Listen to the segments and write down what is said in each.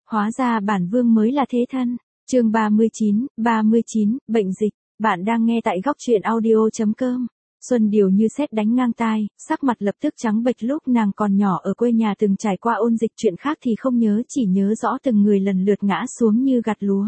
Hóa ra bản vương mới là thế thân. Chương 39, bệnh dịch. Bạn đang nghe tại góc truyện audio.com. Xuân Điều như sét đánh ngang tai, sắc mặt lập tức trắng bệch. Lúc nàng còn nhỏ ở quê nhà từng trải qua ôn dịch, chuyện khác thì không nhớ, chỉ nhớ rõ từng người lần lượt ngã xuống như gặt lúa.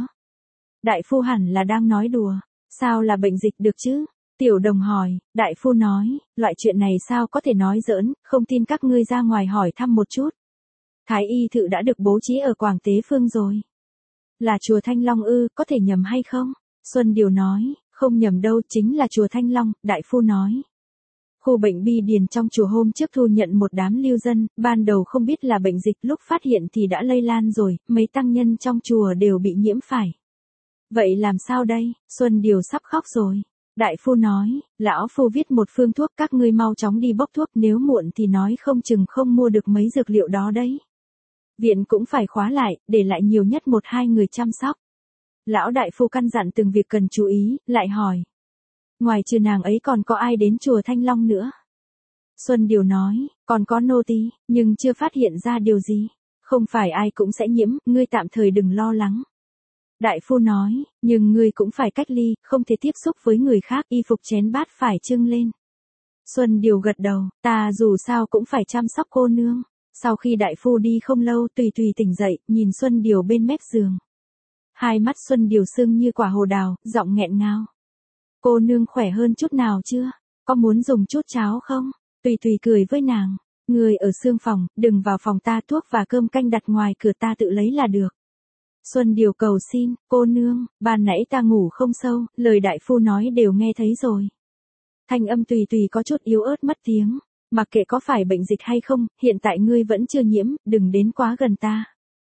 Đại phu hẳn là đang nói đùa. Sao là bệnh dịch được chứ? Tiểu Đồng hỏi. Đại phu nói, loại chuyện này sao có thể nói giỡn, không tin các ngươi ra ngoài hỏi thăm một chút. Thái y thự đã được bố trí ở Quảng Tế Phương rồi. Là chùa Thanh Long ư, có thể nhầm hay không? Xuân Điều nói, không nhầm đâu, chính là chùa Thanh Long. Đại phu nói. Khu bệnh Bi Điền trong chùa hôm trước thu nhận một đám lưu dân, ban đầu không biết là bệnh dịch, lúc phát hiện thì đã lây lan rồi, mấy tăng nhân trong chùa đều bị nhiễm phải. Vậy làm sao đây? Xuân Điều sắp khóc rồi. Đại phu nói, lão phu viết một phương thuốc, các ngươi mau chóng đi bốc thuốc, nếu muộn thì nói không chừng không mua được mấy dược liệu đó đấy. Viện cũng phải khóa lại, để lại nhiều nhất 1-2 người chăm sóc. Lão đại phu căn dặn từng việc cần chú ý, lại hỏi. Ngoài trừ nàng ấy còn có ai đến chùa Thanh Long nữa? Xuân Điều nói, còn có nô tỳ, nhưng chưa phát hiện ra điều gì. Không phải ai cũng sẽ nhiễm, ngươi tạm thời đừng lo lắng. Đại phu nói, nhưng ngươi cũng phải cách ly, không thể tiếp xúc với người khác, y phục chén bát phải trưng lên. Xuân Điều gật đầu, ta dù sao cũng phải chăm sóc cô nương. Sau khi đại phu đi không lâu, Tùy Tùy tỉnh dậy, nhìn Xuân Điều bên mép giường. Hai mắt Xuân Điều sưng như quả hồ đào, giọng nghẹn ngào. Cô nương khỏe hơn chút nào chưa? Có muốn dùng chút cháo không? Tùy Tùy cười với nàng. Người ở xương phòng, đừng vào phòng ta, thuốc và cơm canh đặt ngoài cửa ta tự lấy là được. Xuân Điều cầu xin, cô nương, ban nãy ta ngủ không sâu, lời đại phu nói đều nghe thấy rồi. Thanh âm Tùy Tùy có chút yếu ớt mất tiếng. Mặc kệ có phải bệnh dịch hay không, hiện tại ngươi vẫn chưa nhiễm, đừng đến quá gần ta.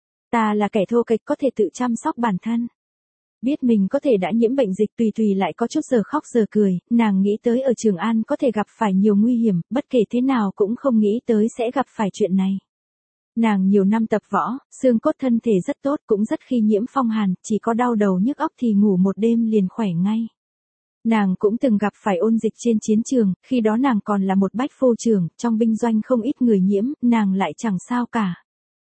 Ta là kẻ thô kệch, có thể tự chăm sóc bản thân. Biết mình có thể đã nhiễm bệnh dịch, Tùy Tùy lại có chút giờ khóc giờ cười, nàng nghĩ tới ở Trường An có thể gặp phải nhiều nguy hiểm, bất kể thế nào cũng không nghĩ tới sẽ gặp phải chuyện này. Nàng nhiều năm tập võ, xương cốt thân thể rất tốt, cũng rất khi nhiễm phong hàn, chỉ có đau đầu nhức óc thì ngủ một đêm liền khỏe ngay. Nàng cũng từng gặp phải ôn dịch trên chiến trường, khi đó nàng còn là một bách phu trưởng, trong binh doanh không ít người nhiễm, nàng lại chẳng sao cả.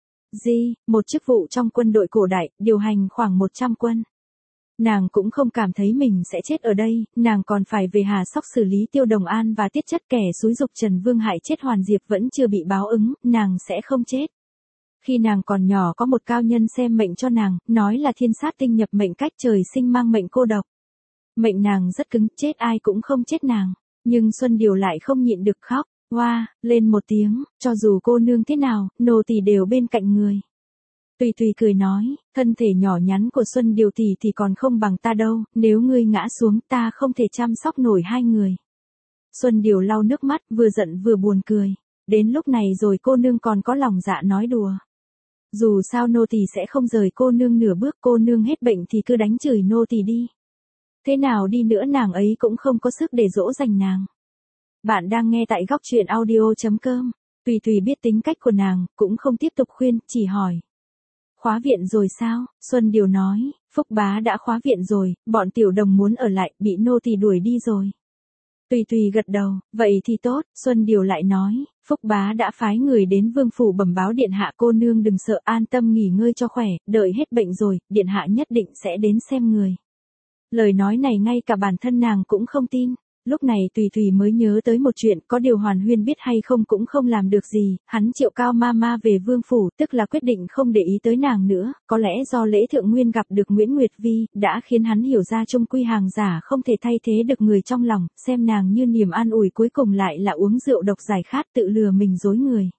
Một chức vụ trong quân đội cổ đại, điều hành khoảng 100 quân. Nàng cũng không cảm thấy mình sẽ chết ở đây, nàng còn phải về Hà Sóc xử lý Tiêu Đồng An và Tiết Chất, kẻ xúi giục Trần Vương hại chết Hoàn Diệp vẫn chưa bị báo ứng, nàng sẽ không chết. Khi nàng còn nhỏ có một cao nhân xem mệnh cho nàng, nói là thiên sát tinh nhập mệnh, cách trời sinh mang mệnh cô độc. Mệnh nàng rất cứng, chết ai cũng không chết nàng. Nhưng Xuân Điều lại không nhịn được khóc, hoa, lên một tiếng, cho dù cô nương thế nào, nô tỳ đều bên cạnh người. Tùy Tùy cười nói, thân thể nhỏ nhắn của Xuân Điều tỷ thì còn không bằng ta đâu, nếu ngươi ngã xuống ta không thể chăm sóc nổi hai người. Xuân Điều lau nước mắt, vừa giận vừa buồn cười. Đến lúc này rồi cô nương còn có lòng dạ nói đùa. Dù sao nô tỳ sẽ không rời cô nương nửa bước, cô nương hết bệnh thì cứ đánh chửi nô tỳ đi. Thế nào đi nữa nàng ấy cũng không có sức để dỗ dành nàng. Bạn đang nghe tại góc truyện audio.com. Tùy Tùy biết tính cách của nàng, cũng không tiếp tục khuyên, chỉ hỏi. Khóa viện rồi sao? Xuân Điều nói, Phúc Bá đã khóa viện rồi, bọn Tiểu Đồng muốn ở lại, bị nô tỳ đuổi đi rồi. Tùy Tùy gật đầu, vậy thì tốt. Xuân Điều lại nói, Phúc Bá đã phái người đến vương phủ bẩm báo điện hạ, cô nương đừng sợ, an tâm nghỉ ngơi cho khỏe, đợi hết bệnh rồi, điện hạ nhất định sẽ đến xem người. Lời nói này ngay cả bản thân nàng cũng không tin. Lúc này Tùy Tùy mới nhớ tới một chuyện, có điều Hoàn Huyên biết hay không cũng không làm được gì, hắn triệu Cao Mama về vương phủ, tức là quyết định không để ý tới nàng nữa, có lẽ do Lễ Thượng Nguyên gặp được Nguyễn Nguyệt Vi, đã khiến hắn hiểu ra chung quy hàng giả không thể thay thế được người trong lòng, xem nàng như niềm an ủi cuối cùng lại là uống rượu độc giải khát, tự lừa mình dối người.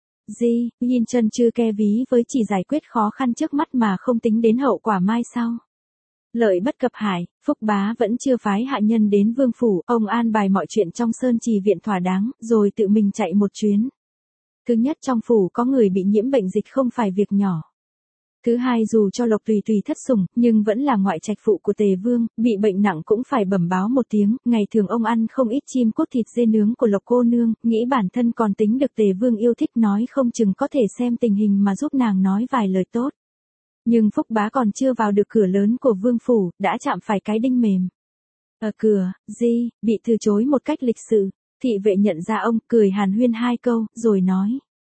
Yin chân chưa ke ví với chỉ giải quyết khó khăn trước mắt mà không tính đến hậu quả mai sau. Lợi bất cập hại, Phúc Bá vẫn chưa phái hạ nhân đến vương phủ, ông an bài mọi chuyện trong Sơn Trì viện thỏa đáng, rồi tự mình chạy một chuyến. Thứ nhất, trong phủ có người bị nhiễm bệnh dịch không phải việc nhỏ. Thứ hai, dù cho Lộc Tùy Tùy thất sủng, nhưng vẫn là ngoại trạch phụ của Tề Vương, bị bệnh nặng cũng phải bẩm báo một tiếng, ngày thường ông ăn không ít chim cốt thịt dê nướng của Lộc cô nương, nghĩ bản thân còn tính được Tề Vương yêu thích, nói không chừng có thể xem tình hình mà giúp nàng nói vài lời tốt. Nhưng Phúc Bá còn chưa vào được cửa lớn của vương phủ, đã chạm phải cái đinh mềm. Ở cửa, bị từ chối một cách lịch sự. Thị vệ nhận ra ông, cười hàn huyên hai câu, rồi nói.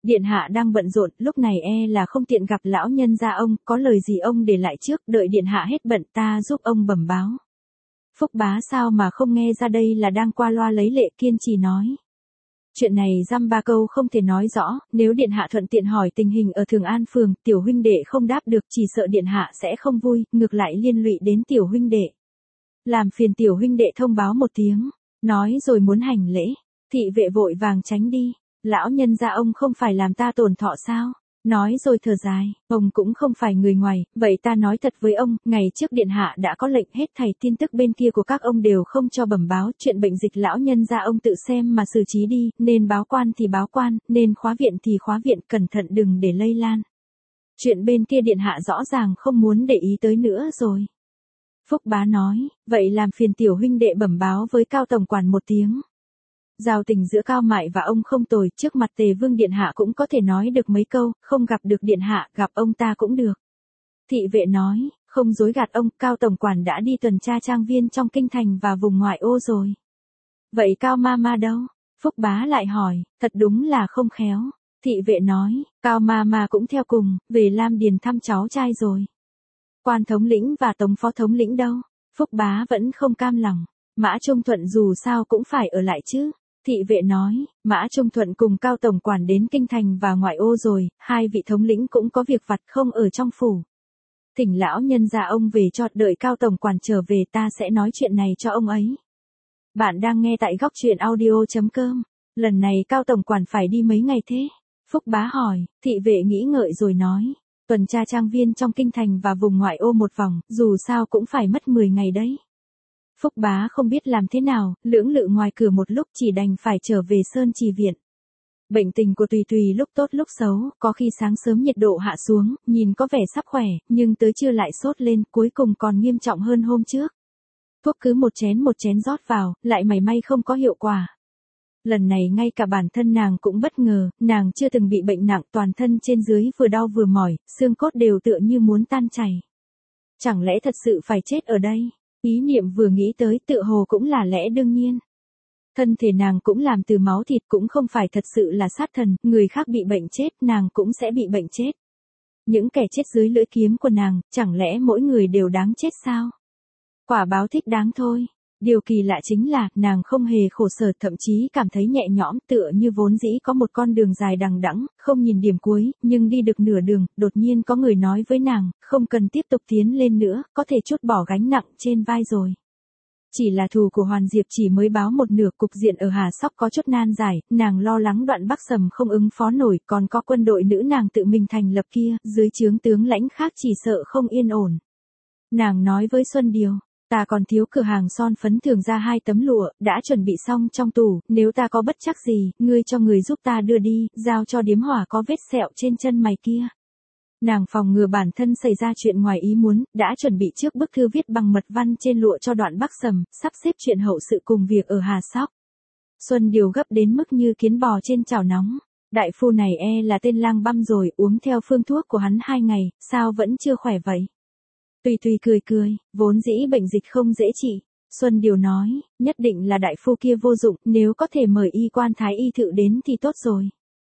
Điện hạ đang bận rộn, lúc này là không tiện gặp lão nhân gia ông, có lời gì ông để lại trước, đợi điện hạ hết bận ta giúp ông bẩm báo. Phúc bá sao mà không nghe ra đây là đang qua loa lấy lệ, kiên trì nói. Chuyện này dăm ba câu không thể nói rõ, nếu điện hạ thuận tiện hỏi tình hình ở Thường An phường, tiểu huynh đệ không đáp được, chỉ sợ điện hạ sẽ không vui, ngược lại liên lụy đến tiểu huynh đệ. Làm phiền tiểu huynh đệ thông báo một tiếng, nói rồi muốn hành lễ, thị vệ vội vàng tránh đi, lão nhân gia ông không phải làm ta tổn thọ sao? Nói rồi thở dài, ông cũng không phải người ngoài, vậy ta nói thật với ông, ngày trước điện hạ đã có lệnh hết thảy tin tức bên kia của các ông đều không cho bẩm báo, chuyện bệnh dịch lão nhân gia ông tự xem mà xử trí đi, nên báo quan thì báo quan, nên khóa viện thì khóa viện, cẩn thận đừng để lây lan. Chuyện bên kia điện hạ rõ ràng không muốn để ý tới nữa rồi. Phúc bá nói, vậy làm phiền tiểu huynh đệ bẩm báo với Cao tổng quản một tiếng. Giao tình giữa Cao Mại và ông không tồi, trước mặt Tề Vương điện hạ cũng có thể nói được mấy câu, không gặp được điện hạ, gặp ông ta cũng được. Thị vệ nói, không dối gạt ông, Cao tổng quản đã đi tuần tra trang viên trong kinh thành và vùng ngoại ô rồi. Vậy Cao Mama đâu? Phúc bá lại hỏi, thật đúng là không khéo. Thị vệ nói, Cao Mama cũng theo cùng, về Lam Điền thăm cháu trai rồi. Quan thống lĩnh và tống phó thống lĩnh đâu? Phúc bá vẫn không cam lòng. Mã Trung Thuận dù sao cũng phải ở lại chứ. Thị vệ nói, Mã Trung Thuận cùng Cao tổng quản đến kinh thành và ngoại ô rồi, hai vị thống lĩnh cũng có việc vặt không ở trong phủ. Thỉnh lão nhân gia ông về cho, đợi Cao tổng quản trở về ta sẽ nói chuyện này cho ông ấy. Bạn đang nghe tại góc truyện audio.com. Lần này Cao tổng quản phải đi mấy ngày thế? Phúc bá hỏi, thị vệ nghĩ ngợi rồi nói, tuần tra trang viên trong kinh thành và vùng ngoại ô một vòng, dù sao cũng phải mất 10 ngày đấy. Phúc bá không biết làm thế nào, lưỡng lự ngoài cửa một lúc chỉ đành phải trở về Sơn Trì Viện. Bệnh tình của Tùy Tùy lúc tốt lúc xấu, có khi sáng sớm nhiệt độ hạ xuống, nhìn có vẻ sắp khỏe, nhưng tới trưa lại sốt lên, cuối cùng còn nghiêm trọng hơn hôm trước. Thuốc cứ một chén rót vào, lại mảy may không có hiệu quả. Lần này ngay cả bản thân nàng cũng bất ngờ, nàng chưa từng bị bệnh nặng, toàn thân trên dưới vừa đau vừa mỏi, xương cốt đều tựa như muốn tan chảy. Chẳng lẽ thật sự phải chết ở đây? Ý niệm vừa nghĩ tới tựa hồ cũng là lẽ đương nhiên. Thân thể nàng cũng làm từ máu thịt, cũng không phải thật sự là sát thần, người khác bị bệnh chết, nàng cũng sẽ bị bệnh chết. Những kẻ chết dưới lưỡi kiếm của nàng, chẳng lẽ mỗi người đều đáng chết sao? Quả báo thích đáng thôi. Điều kỳ lạ chính là, nàng không hề khổ sở, thậm chí cảm thấy nhẹ nhõm, tựa như vốn dĩ có một con đường dài đằng đẵng, không nhìn điểm cuối, nhưng đi được nửa đường, đột nhiên có người nói với nàng, không cần tiếp tục tiến lên nữa, có thể trút bỏ gánh nặng trên vai rồi. Chỉ là thù của Hoàn Diệp chỉ mới báo một nửa, cục diện ở Hà Sóc có chút nan giải, nàng lo lắng Đoạn Bắc Sầm không ứng phó nổi, còn có quân đội nữ nàng tự mình thành lập kia, dưới trướng tướng lãnh khác chỉ sợ không yên ổn. Nàng nói với Xuân Điều, ta còn thiếu cửa hàng son phấn Thường ra 2 tấm lụa, đã chuẩn bị xong trong tủ, nếu ta có bất trắc gì, ngươi cho người giúp ta đưa đi, giao cho Điếm Hỏa có vết sẹo trên chân mày kia. Nàng phòng ngừa bản thân xảy ra chuyện ngoài ý muốn, đã chuẩn bị trước bức thư viết bằng mật văn trên lụa cho Đoạn Bắc Sầm, sắp xếp chuyện hậu sự cùng việc ở Hà Sóc. Xuân Điều gấp đến mức như kiến bò trên chảo nóng. Đại phu này là tên lang băm rồi, uống theo phương thuốc của hắn 2 ngày, sao vẫn chưa khỏe vậy? Tùy Tùy cười, vốn dĩ bệnh dịch không dễ trị. Xuân Điều nói, nhất định là đại phu kia vô dụng, nếu có thể mời y quan thái y thự đến thì tốt rồi.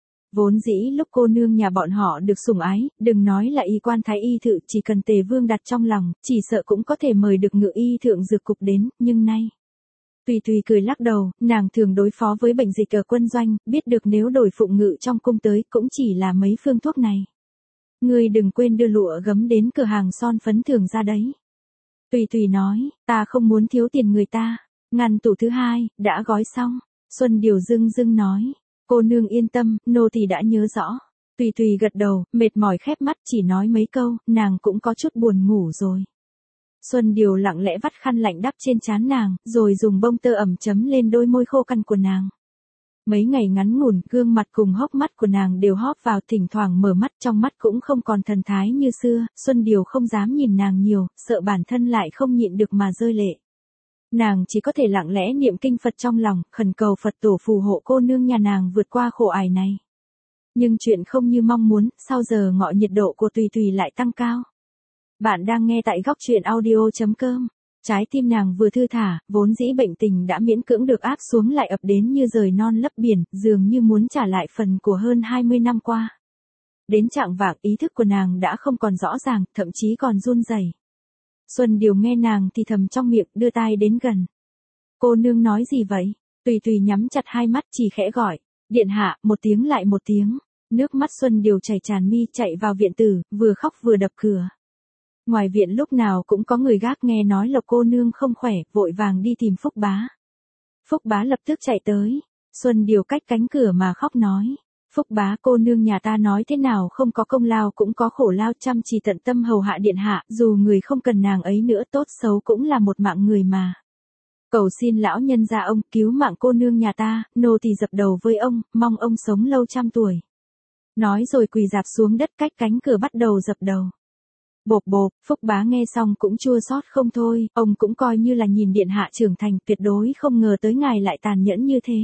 Vốn dĩ lúc cô nương nhà bọn họ được sủng ái, đừng nói là y quan thái y thự, chỉ cần Tề Vương đặt trong lòng, chỉ sợ cũng có thể mời được Ngự y thượng dược cục đến, nhưng nay. Tùy Tùy cười lắc đầu, nàng thường đối phó với bệnh dịch ở quân doanh, biết được nếu đổi phụng ngự trong cung tới, cũng chỉ là mấy phương thuốc này. Ngươi đừng quên đưa lụa gấm đến cửa hàng son phấn Thường ra đấy. Tùy Tùy nói, ta không muốn thiếu tiền người ta. Ngăn tủ thứ 2, đã gói xong. Xuân Điều dưng nói, cô nương yên tâm, nô tỳ đã nhớ rõ. Tùy Tùy gật đầu, mệt mỏi khép mắt chỉ nói mấy câu, nàng cũng có chút buồn ngủ rồi. Xuân Điều lặng lẽ vắt khăn lạnh đắp trên trán nàng, rồi dùng bông tơ ẩm chấm lên đôi môi khô cằn của nàng. Mấy ngày ngắn ngủn, gương mặt cùng hốc mắt của nàng đều hóp vào, thỉnh thoảng mở mắt, trong mắt cũng không còn thần thái như xưa. Xuân Điều không dám nhìn nàng nhiều, sợ bản thân lại không nhịn được mà rơi lệ. Nàng chỉ có thể lặng lẽ niệm kinh Phật trong lòng, khẩn cầu Phật tổ phù hộ cô nương nhà nàng vượt qua khổ ải này. Nhưng chuyện không như mong muốn, sau giờ ngọ nhiệt độ của Tùy Tùy lại tăng cao. Bạn đang nghe tại góc truyện audio.com. Trái tim nàng vừa thư thả, vốn dĩ bệnh tình đã miễn cưỡng được áp xuống lại ập đến như rời non lấp biển, dường như muốn trả lại phần của hơn 20 năm qua. Đến chạng vạng ý thức của nàng đã không còn rõ ràng, thậm chí còn run rẩy. Xuân Điều nghe nàng thì thầm trong miệng, đưa tai đến gần. Cô nương nói gì vậy? Tùy Tùy nhắm chặt hai mắt chỉ khẽ gọi. Điện hạ, một tiếng lại một tiếng. Nước mắt Xuân Điều chảy tràn mi, chạy vào viện tử, vừa khóc vừa đập cửa. Ngoài viện lúc nào cũng có người gác, nghe nói Lộc cô nương không khỏe, vội vàng đi tìm Phúc Bá. Phúc Bá lập tức chạy tới. Xuân Điều cách cánh cửa mà khóc nói. Phúc Bá, cô nương nhà ta nói thế nào không có công lao cũng có khổ lao, chăm chỉ tận tâm hầu hạ điện hạ, dù người không cần nàng ấy nữa tốt xấu cũng là một mạng người mà. Cầu xin lão nhân gia ông cứu mạng cô nương nhà ta, nô tỳ dập đầu với ông, mong ông sống lâu trăm tuổi. Nói rồi quỳ rạp xuống đất cách cánh cửa bắt đầu dập đầu. Bộp bộp, Phúc Bá nghe xong cũng chua xót không thôi, ông cũng coi như là nhìn điện hạ trưởng thành, tuyệt đối không ngờ tới ngài lại tàn nhẫn như thế.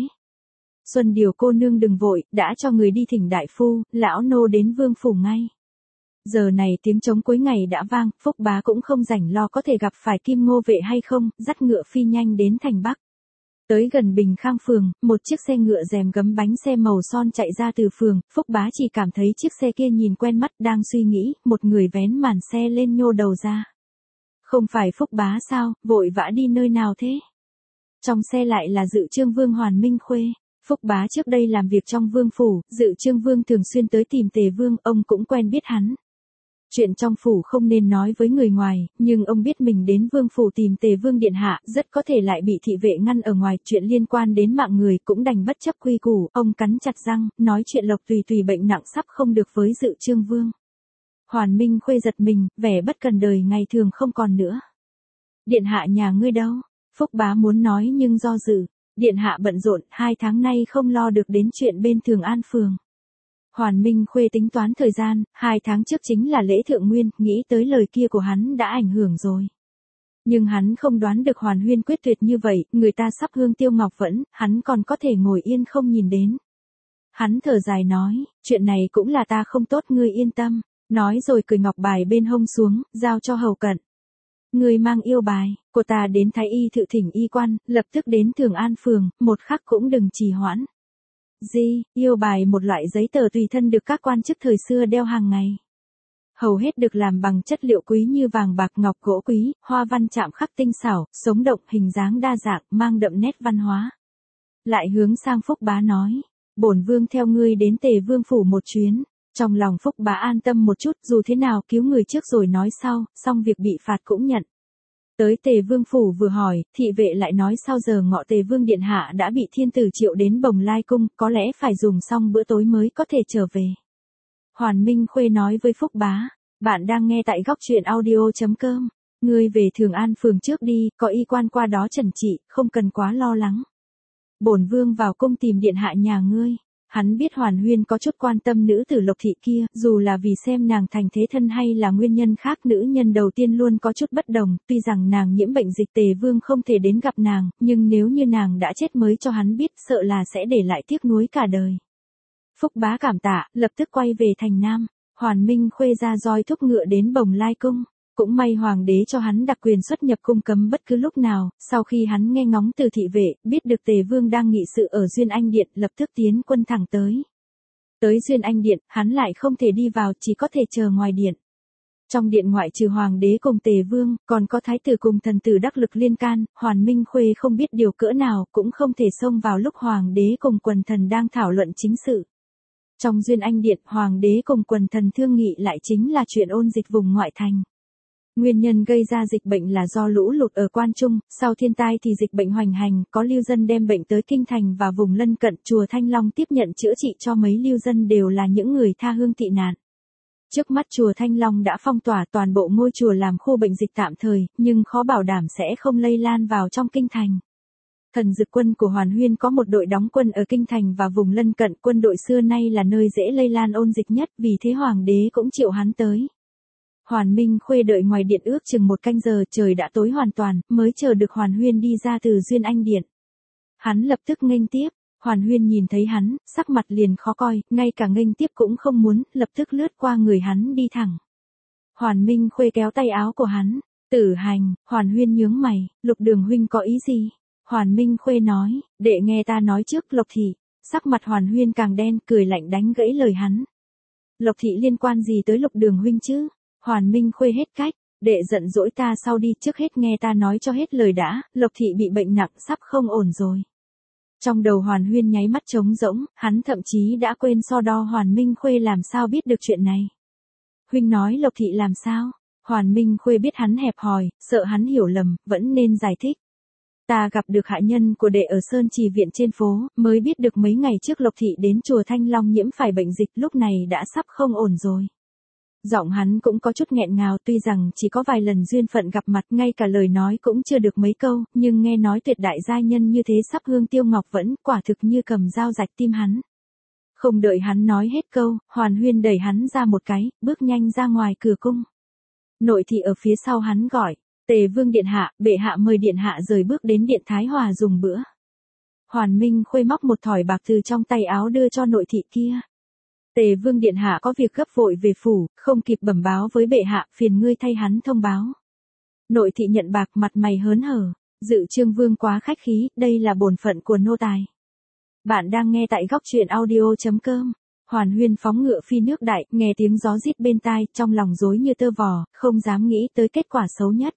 Xuân Điều cô nương đừng vội, đã cho người đi thỉnh đại phu, lão nô đến vương phủ ngay. Giờ này tiếng trống cuối ngày đã vang, Phúc Bá cũng không rảnh lo có thể gặp phải Kim Ngô vệ hay không, dắt ngựa phi nhanh đến thành Bắc. Tới gần Bình Khang phường, một chiếc xe ngựa rèm gấm bánh xe màu son chạy ra từ phường, Phúc Bá chỉ cảm thấy chiếc xe kia nhìn quen mắt, đang suy nghĩ, một người vén màn xe lên nhô đầu ra. Không phải Phúc Bá sao, vội vã đi nơi nào thế? Trong xe lại là Dự Trương Vương Hoàn Minh Khuê. Phúc Bá trước đây làm việc trong vương phủ, Dự Trương Vương thường xuyên tới tìm Tề Vương, ông cũng quen biết hắn. Chuyện trong phủ không nên nói với người ngoài, nhưng ông biết mình đến vương phủ tìm Tề Vương điện hạ, rất có thể lại bị thị vệ ngăn ở ngoài, chuyện liên quan đến mạng người cũng đành bất chấp quy củ, ông cắn chặt răng, nói chuyện Lộc Tùy Tùy bệnh nặng sắp không được với Dự Trương Vương. Hoàn Minh Khuê giật mình, vẻ bất cần đời ngày thường không còn nữa. Điện hạ nhà ngươi đâu? Phúc Bá muốn nói nhưng do dự. Điện hạ bận rộn, 2 tháng nay không lo được đến chuyện bên Thường An phường. Hoàn Minh Khuê tính toán thời gian, 2 tháng trước chính là lễ thượng nguyên, nghĩ tới lời kia của hắn đã ảnh hưởng rồi. Nhưng hắn không đoán được Hoàn Huyên quyết tuyệt như vậy, người ta sắp hương tiêu ngọc vẫn, hắn còn có thể ngồi yên không nhìn đến. Hắn thở dài nói, chuyện này cũng là ta không tốt, ngươi yên tâm, nói rồi cởi ngọc bài bên hông xuống, giao cho hầu cận. Người mang yêu bài, của ta đến Thái Y thự thỉnh y quan, lập tức đến Thường An phường, một khắc cũng đừng trì hoãn. Yêu bài một loại giấy tờ tùy thân được các quan chức thời xưa đeo hàng ngày. Hầu hết được làm bằng chất liệu quý như vàng bạc ngọc gỗ quý, hoa văn chạm khắc tinh xảo, sống động, hình dáng đa dạng, mang đậm nét văn hóa. Lại hướng sang Phúc Bá nói, bổn vương theo ngươi đến Tề Vương phủ một chuyến. Trong lòng Phúc Bá an tâm một chút, dù thế nào cứu người trước rồi nói sau, xong việc bị phạt cũng nhận. Tới Tề Vương phủ vừa hỏi, thị vệ lại nói sau giờ ngọ Tề Vương điện hạ đã bị thiên tử triệu đến Bồng Lai cung, có lẽ phải dùng xong bữa tối mới có thể trở về. Hoàn Minh Khuê nói với Phúc Bá, bạn đang nghe tại góc truyện audio.com, ngươi về Thường An phường trước đi, có y quan qua đó trần trị, không cần quá lo lắng. Bổn vương vào cung tìm điện hạ nhà ngươi. Hắn biết Hoàn Huyên có chút quan tâm nữ tử Lộc thị kia, dù là vì xem nàng thành thế thân hay là nguyên nhân khác, nữ nhân đầu tiên luôn có chút bất đồng, tuy rằng nàng nhiễm bệnh dịch Tề Vương không thể đến gặp nàng, nhưng nếu như nàng đã chết mới cho hắn biết, sợ là sẽ để lại tiếc nuối cả đời. Phúc Bá cảm tạ, lập tức quay về thành Nam, Hoàn Minh Khuê ra roi thúc ngựa đến Bồng Lai cung. Cũng may hoàng đế cho hắn đặc quyền xuất nhập cung cấm bất cứ lúc nào, sau khi hắn nghe ngóng từ thị vệ, biết được Tề Vương đang nghị sự ở Duyên Anh Điện, lập tức tiến quân thẳng tới. Tới Duyên Anh Điện, hắn lại không thể đi vào, chỉ có thể chờ ngoài điện. Trong điện ngoại trừ hoàng đế cùng Tề Vương, còn có thái tử cùng thần tử đắc lực liên can, Hoàn Minh Khuê không biết điều cỡ nào, cũng không thể xông vào lúc hoàng đế cùng quần thần đang thảo luận chính sự. Trong Duyên Anh Điện, hoàng đế cùng quần thần thương nghị lại chính là chuyện ôn dịch vùng ngoại thành. Nguyên nhân gây ra dịch bệnh là do lũ lụt ở Quan Trung, sau thiên tai thì dịch bệnh hoành hành, có lưu dân đem bệnh tới Kinh Thành và vùng lân cận, chùa Thanh Long tiếp nhận chữa trị cho mấy lưu dân đều là những người tha hương tị nạn. Trước mắt chùa Thanh Long đã phong tỏa toàn bộ ngôi chùa làm khu bệnh dịch tạm thời, nhưng khó bảo đảm sẽ không lây lan vào trong Kinh Thành. Thần dực quân của Hoàn Huyên có một đội đóng quân ở Kinh Thành và vùng lân cận, quân đội xưa nay là nơi dễ lây lan ôn dịch nhất, vì thế hoàng đế cũng triệu hắn tới. Hoàn Minh Khuê đợi ngoài điện ước chừng 1 canh giờ, trời đã tối hoàn toàn, mới chờ được Hoàn Huyên đi ra từ Duyên Anh Điện. Hắn lập tức nghênh tiếp, Hoàn Huyên nhìn thấy hắn, sắc mặt liền khó coi, ngay cả nghênh tiếp cũng không muốn, lập tức lướt qua người hắn đi thẳng. Hoàn Minh Khuê kéo tay áo của hắn, Tử hành, Hoàn Huyên nhướng mày, Lục Đường huynh có ý gì? Hoàn Minh Khuê nói, đệ nghe ta nói trước Lộc thị. Sắc mặt Hoàn Huyên càng đen, cười lạnh đánh gãy lời hắn. Lộc thị liên quan gì tới Lục Đường huynh chứ? Hoàn Minh Khuê hết cách, đệ giận dỗi ta sau đi, trước hết nghe ta nói cho hết lời đã, Lộc thị bị bệnh nặng sắp không ổn rồi. Trong đầu Hoàn Huyên nháy mắt trống rỗng, hắn thậm chí đã quên so đo Hoàn Minh Khuê làm sao biết được chuyện này. Huynh nói Lộc thị làm sao? Hoàn Minh Khuê biết hắn hẹp hòi, sợ hắn hiểu lầm, vẫn nên giải thích. Ta gặp được hạ nhân của đệ ở Sơn Trì Viện trên phố, mới biết được mấy ngày trước Lộc thị đến chùa Thanh Long nhiễm phải bệnh dịch, lúc này đã sắp không ổn rồi. Giọng hắn cũng có chút nghẹn ngào, tuy rằng chỉ có vài lần duyên phận gặp mặt, ngay cả lời nói cũng chưa được mấy câu, nhưng nghe nói tuyệt đại giai nhân như thế sắp hương tiêu ngọc vẫn, quả thực như cầm dao rạch tim hắn. Không đợi hắn nói hết câu, Hoàn Huyên đẩy hắn ra một cái, bước nhanh ra ngoài cửa cung. Nội thị ở phía sau hắn gọi, Tề Vương điện hạ, bệ hạ mời điện hạ rời bước đến điện Thái Hòa dùng bữa. Hoàn Minh Khuê móc một thỏi bạc từ trong tay áo đưa cho nội thị kia. Tề Vương điện hạ có việc gấp vội về phủ, không kịp bẩm báo với bệ hạ, phiền ngươi thay hắn thông báo. Nội thị nhận bạc, mặt mày hớn hở, Dự Trương Vương quá khách khí, đây là bổn phận của nô tài. Bạn đang nghe tại góc truyện audio.com. Hoàn Huyên phóng ngựa phi nước đại, nghe tiếng gió rít bên tai, trong lòng rối như tơ vò, không dám nghĩ tới kết quả xấu nhất.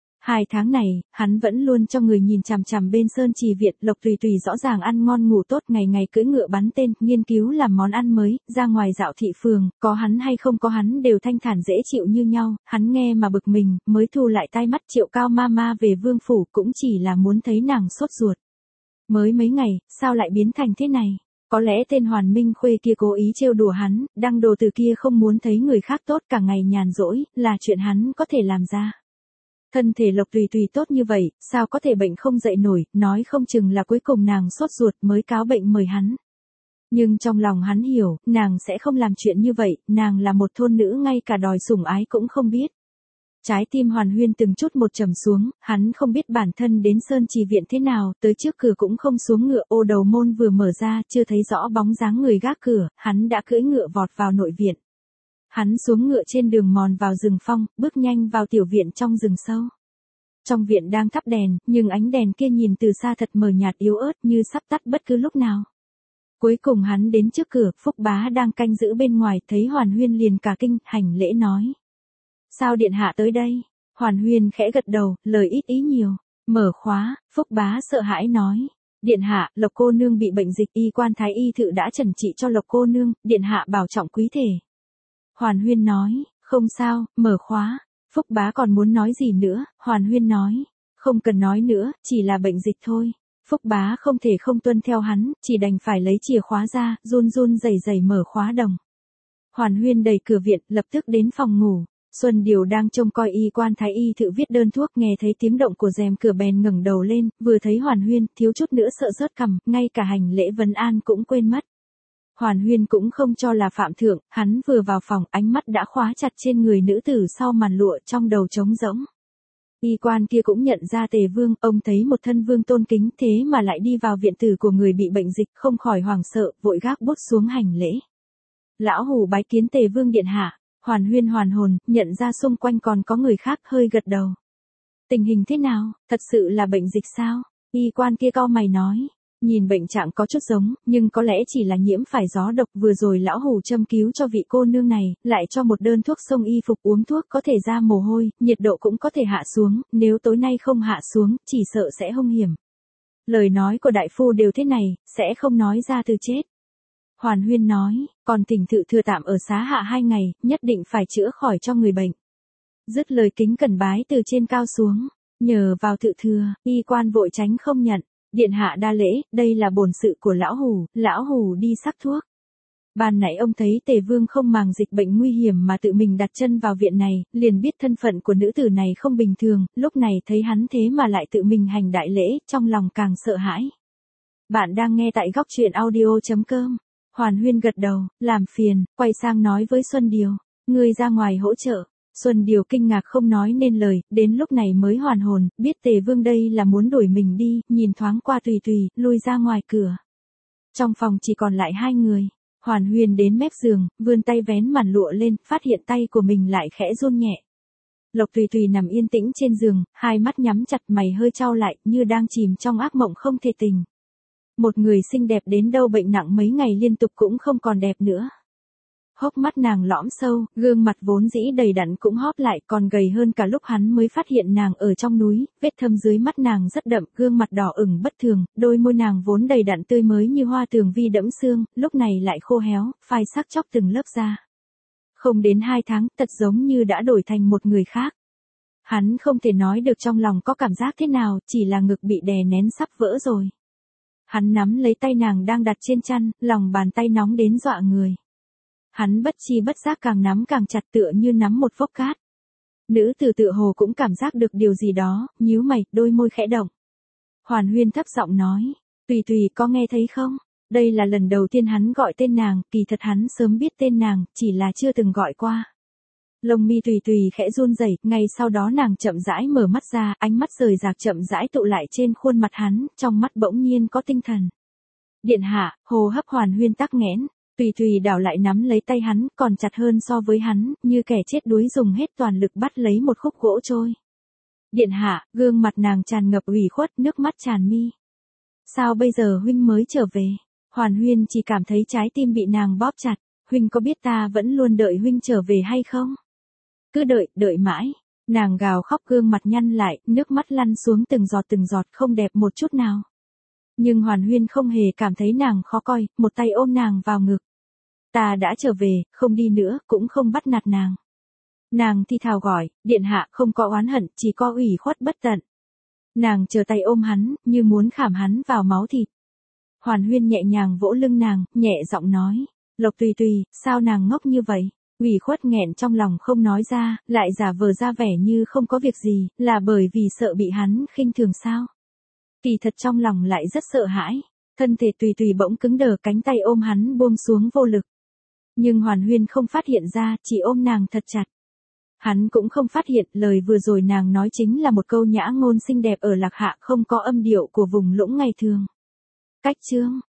2 tháng này, hắn vẫn luôn cho người nhìn chằm chằm bên Sơn Trì Viện, Lộc Tùy Tùy rõ ràng ăn ngon ngủ tốt, ngày ngày cưỡi ngựa bắn tên, nghiên cứu làm món ăn mới, ra ngoài dạo thị phường, có hắn hay không có hắn đều thanh thản dễ chịu như nhau, hắn nghe mà bực mình, mới thu lại tai mắt Triệu Cao Mama về vương phủ, cũng chỉ là muốn thấy nàng sốt ruột. Mới mấy ngày, sao lại biến thành thế này? Có lẽ tên Hoàn Minh Khuê kia cố ý trêu đùa hắn, đăng đồ từ kia không muốn thấy người khác tốt, cả ngày nhàn rỗi, là chuyện hắn có thể làm ra. Thân thể Lộc Tùy Tùy tốt như vậy, sao có thể bệnh không dậy nổi, nói không chừng là cuối cùng nàng sốt ruột mới cáo bệnh mời hắn. Nhưng trong lòng hắn hiểu, nàng sẽ không làm chuyện như vậy, nàng là một thôn nữ ngay cả đòi sủng ái cũng không biết. Trái tim Hoàn Huyên từng chút một trầm xuống, hắn không biết bản thân đến Sơn Trì Viện thế nào, tới trước cửa cũng không xuống ngựa, ô đầu môn vừa mở ra, chưa thấy rõ bóng dáng người gác cửa, hắn đã cưỡi ngựa vọt vào nội viện. Hắn xuống ngựa trên đường mòn vào rừng phong, bước nhanh vào tiểu viện trong rừng sâu. Trong viện đang thắp đèn, nhưng ánh đèn kia nhìn từ xa thật mờ nhạt yếu ớt như sắp tắt bất cứ lúc nào. Cuối cùng hắn đến trước cửa, Phúc Bá đang canh giữ bên ngoài, thấy Hoàn Huyên liền cả kinh, hành lễ nói. Sao điện hạ tới đây? Hoàn Huyên khẽ gật đầu, lời ít ý nhiều. Mở khóa, Phúc Bá sợ hãi nói. Điện hạ, Lộc cô nương bị bệnh dịch, y quan thái y thự đã trần trị cho Lộc cô nương, điện hạ bảo trọng quý thể. Hoàn Huyên nói, không sao, mở khóa. Phúc Bá còn muốn nói gì nữa, Hoàn Huyên nói, không cần nói nữa, chỉ là bệnh dịch thôi. Phúc Bá không thể không tuân theo hắn, chỉ đành phải lấy chìa khóa ra, run run rẩy rẩy mở khóa đồng. Hoàn Huyên đẩy cửa viện, lập tức đến phòng ngủ. Xuân Điều đang trông coi y quan thái y thự viết đơn thuốc, nghe thấy tiếng động của rèm cửa bèn ngẩng đầu lên, vừa thấy Hoàn Huyên, thiếu chút nữa sợ rớt cằm, ngay cả hành lễ vấn an cũng quên mất. Hoàn Huyên cũng không cho là phạm thượng, hắn vừa vào phòng, ánh mắt đã khóa chặt trên người nữ tử sau màn lụa, trong đầu trống rỗng. Y quan kia cũng nhận ra Tề Vương, ông thấy một thân vương tôn kính, thế mà lại đi vào viện tử của người bị bệnh dịch, không khỏi hoảng sợ, vội gác bút xuống hành lễ. Lão hủ bái kiến Tề Vương điện hạ. Hoàn Huyên hoàn hồn, nhận ra xung quanh còn có người khác, hơi gật đầu. Tình hình thế nào, thật sự là bệnh dịch sao? Y quan kia cau mày nói. Nhìn bệnh trạng có chút giống, nhưng có lẽ chỉ là nhiễm phải gió độc, vừa rồi lão hủ châm cứu cho vị cô nương này, lại cho một đơn thuốc xông y phục, uống thuốc có thể ra mồ hôi, nhiệt độ cũng có thể hạ xuống, nếu tối nay không hạ xuống, chỉ sợ sẽ hung hiểm. Lời nói của đại phu đều thế này, sẽ không nói ra từ chết. Hoàn Huyên nói, còn thỉnh thự thừa tạm ở xá hạ 2 ngày, nhất định phải chữa khỏi cho người bệnh. Dứt lời kính cẩn bái từ trên cao xuống, nhờ vào thự thừa, y quan vội tránh không nhận. Điện hạ đa lễ, đây là bổn sự của lão hủ đi sắc thuốc. Ban nãy ông thấy Tề Vương không màng dịch bệnh nguy hiểm mà tự mình đặt chân vào viện này, liền biết thân phận của nữ tử này không bình thường, lúc này thấy hắn thế mà lại tự mình hành đại lễ, trong lòng càng sợ hãi. Bạn đang nghe tại góc truyện audio.com. Hoàn Huyên gật đầu, làm phiền, quay sang nói với Xuân Điều, ngươi ra ngoài hỗ trợ. Xuân Điều kinh ngạc không nói nên lời, đến lúc này mới hoàn hồn, biết Tề Vương đây là muốn đuổi mình đi, nhìn thoáng qua Tùy Tùy, lui ra ngoài cửa. Trong phòng chỉ còn lại 2 người, Hoàn Huyên đến mép giường, vươn tay vén màn lụa lên, phát hiện tay của mình lại khẽ run nhẹ. Lộc Tùy Tùy nằm yên tĩnh trên giường, hai mắt nhắm chặt, mày hơi chau lại, như đang chìm trong ác mộng không thể tỉnh. Một người xinh đẹp đến đâu bệnh nặng mấy ngày liên tục cũng không còn đẹp nữa. Hốc mắt nàng lõm sâu, gương mặt vốn dĩ đầy đặn cũng hóp lại, còn gầy hơn cả lúc hắn mới phát hiện nàng ở trong núi, vết thâm dưới mắt nàng rất đậm, gương mặt đỏ ửng bất thường, đôi môi nàng vốn đầy đặn tươi mới như hoa tường vi đẫm sương, lúc này lại khô héo, phai sắc chóc từng lớp da. Không đến 2 tháng, thật giống như đã đổi thành một người khác. Hắn không thể nói được trong lòng có cảm giác thế nào, chỉ là ngực bị đè nén sắp vỡ rồi. Hắn nắm lấy tay nàng đang đặt trên chăn, lòng bàn tay nóng đến dọa người. Hắn bất chi bất giác càng nắm càng chặt, tựa như nắm một vốc cát. Nữ tử tựa hồ cũng cảm giác được điều gì đó, nhíu mày, đôi môi khẽ động. Hoàn Huyên thấp giọng nói, Tùy Tùy có nghe thấy không? Đây là lần đầu tiên hắn gọi tên nàng, kỳ thật hắn sớm biết tên nàng, chỉ là chưa từng gọi qua. Lông mi Tùy Tùy khẽ run rẩy, ngay sau đó nàng chậm rãi mở mắt ra, ánh mắt rời rạc chậm rãi tụ lại trên khuôn mặt hắn, trong mắt bỗng nhiên có tinh thần. Điện hạ, hô hấp Hoàn Huyên tắc nghẽn, Tùy Tùy đảo lại nắm lấy tay hắn, còn chặt hơn so với hắn, như kẻ chết đuối dùng hết toàn lực bắt lấy một khúc gỗ trôi. Điện hạ, gương mặt nàng tràn ngập ủy khuất, nước mắt tràn mi. Sao bây giờ huynh mới trở về? Hoàn Huyên chỉ cảm thấy trái tim bị nàng bóp chặt, huynh có biết ta vẫn luôn đợi huynh trở về hay không? Cứ đợi mãi, nàng gào khóc, gương mặt nhăn lại, nước mắt lăn xuống từng giọt không đẹp một chút nào. Nhưng Hoàn Huyên không hề cảm thấy nàng khó coi, một tay ôm nàng vào ngực. Ta đã trở về, không đi nữa, cũng không bắt nạt nàng. Nàng thi thào gọi, điện hạ, không có oán hận, chỉ có ủy khuất bất tận. Nàng chờ tay ôm hắn, như muốn khảm hắn vào máu thịt. Hoàn Huyên nhẹ nhàng vỗ lưng nàng, nhẹ giọng nói, Lộc Tùy Tùy, sao nàng ngốc như vậy? Ủy khuất nghẹn trong lòng không nói ra, lại giả vờ ra vẻ như không có việc gì, là bởi vì sợ bị hắn khinh thường sao? Kỳ thật trong lòng lại rất sợ hãi, thân thể Tùy Tùy bỗng cứng đờ, cánh tay ôm hắn buông xuống vô lực. Nhưng Hoàn Huyên không phát hiện ra, chỉ ôm nàng thật chặt. Hắn cũng không phát hiện, lời vừa rồi nàng nói chính là một câu nhã ngôn xinh đẹp ở Lạc Hạ, không có âm điệu của vùng lũng ngày thường. Cách chương